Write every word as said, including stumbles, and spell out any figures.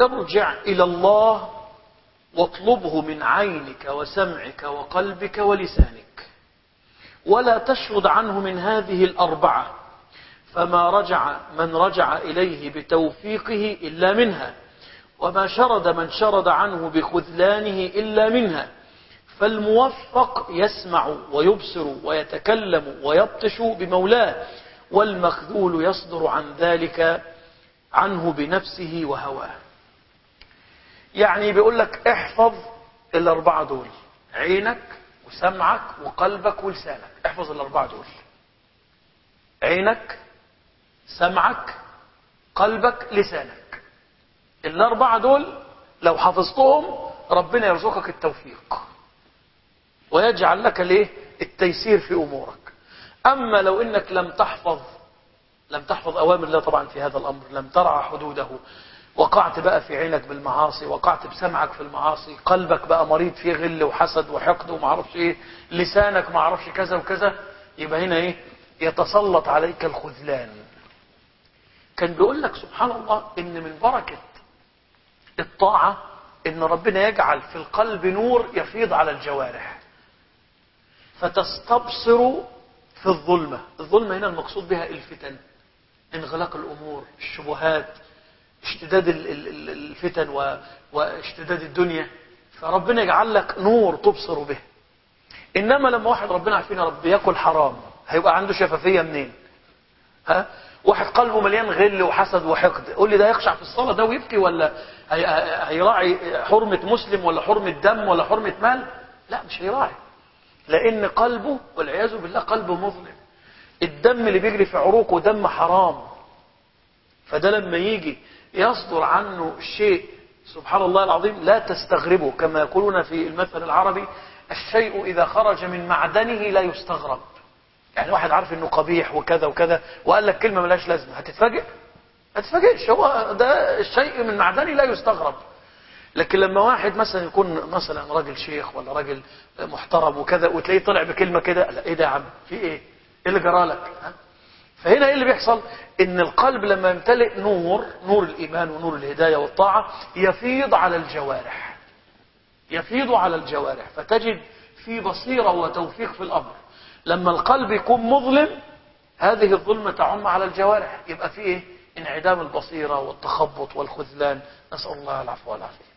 ارجع إلى الله واطلبه من عينك وسمعك وقلبك ولسانك، ولا تشرد عنه من هذه الأربعة، فما رجع من رجع إليه بتوفيقه إلا منها، وما شرد من شرد عنه بخذلانه إلا منها. فالموفق يسمع ويبصر ويتكلم ويبطش بمولاه، والمخذول يصدر عن ذلك عنه بنفسه وهواه. يعني بيقول لك احفظ الأربعة دول، عينك وسمعك وقلبك ولسانك. احفظ الأربعة دول، عينك سمعك قلبك لسانك. الأربعة دول لو حفظتهم ربنا يرزقك التوفيق ويجعل لك ليه التيسير في أمورك. أما لو إنك لم تحفظ لم تحفظ أوامر الله طبعا في هذا الأمر، لم ترعى حدوده، وقعت بقى في عينك بالمعاصي، وقعت بسمعك في المعاصي، قلبك بقى مريض فيه غل وحسد وحقد وما عرفش ايه، لسانك ما عرفش كذا وكذا، يبقى هنا ايه؟ يتسلط عليك الخذلان. كان بيقول لك سبحان الله ان من بركة الطاعة ان ربنا يجعل في القلب نور يفيض على الجوارح فتستبصر في الظلمة. الظلمة هنا المقصود بها الفتن، انغلاق الأمور، الشبهات، اشتداد الفتن واشتداد الدنيا، فربنا يجعل لك نور تبصر به. إنما لما واحد ربنا عارفين رب يأكل حرام هيبقى عنده شفافية منين؟ ها؟ واحد قلبه مليان غل وحسد وحقد، قول لي ده يخشع في الصلاة ده ويبكي، ولا هيراعي حرمة مسلم ولا حرمة دم ولا حرمة مال؟ لا، مش هيراعي، لأن قلبه والعياذ بالله قلبه مظلم. الدم اللي بيجري في عروقه دم حرام، فده لما يجي يصدر عنه شيء سبحان الله العظيم لا تستغربه، كما يقولون في المثل العربي الشيء إذا خرج من معدنه لا يستغرب. يعني واحد عارف انه قبيح وكذا وكذا وقال لك كلمة ملاش لازمة، هتتفاجئ؟ هتتفاجئش، هو ده الشيء من معدنه لا يستغرب. لكن لما واحد مثلا يكون مثلا راجل شيخ ولا راجل محترم وكذا وتلاقيه طلع بكلمة كده، لا ايه ده يا عم، في ايه؟ ايه اللي جرالك؟ ها؟ فهنا ايه اللي بيحصل؟ ان القلب لما يمتلئ نور، نور الايمان ونور الهداية والطاعة، يفيض على الجوارح، يفيض على الجوارح، فتجد في بصيرة وتوفيق في الامر. لما القلب يكون مظلم هذه الظلمة تعم على الجوارح، يبقى فيه ايه؟ انعدام البصيرة والتخبط والخذلان. نسأل الله العفو والعافية.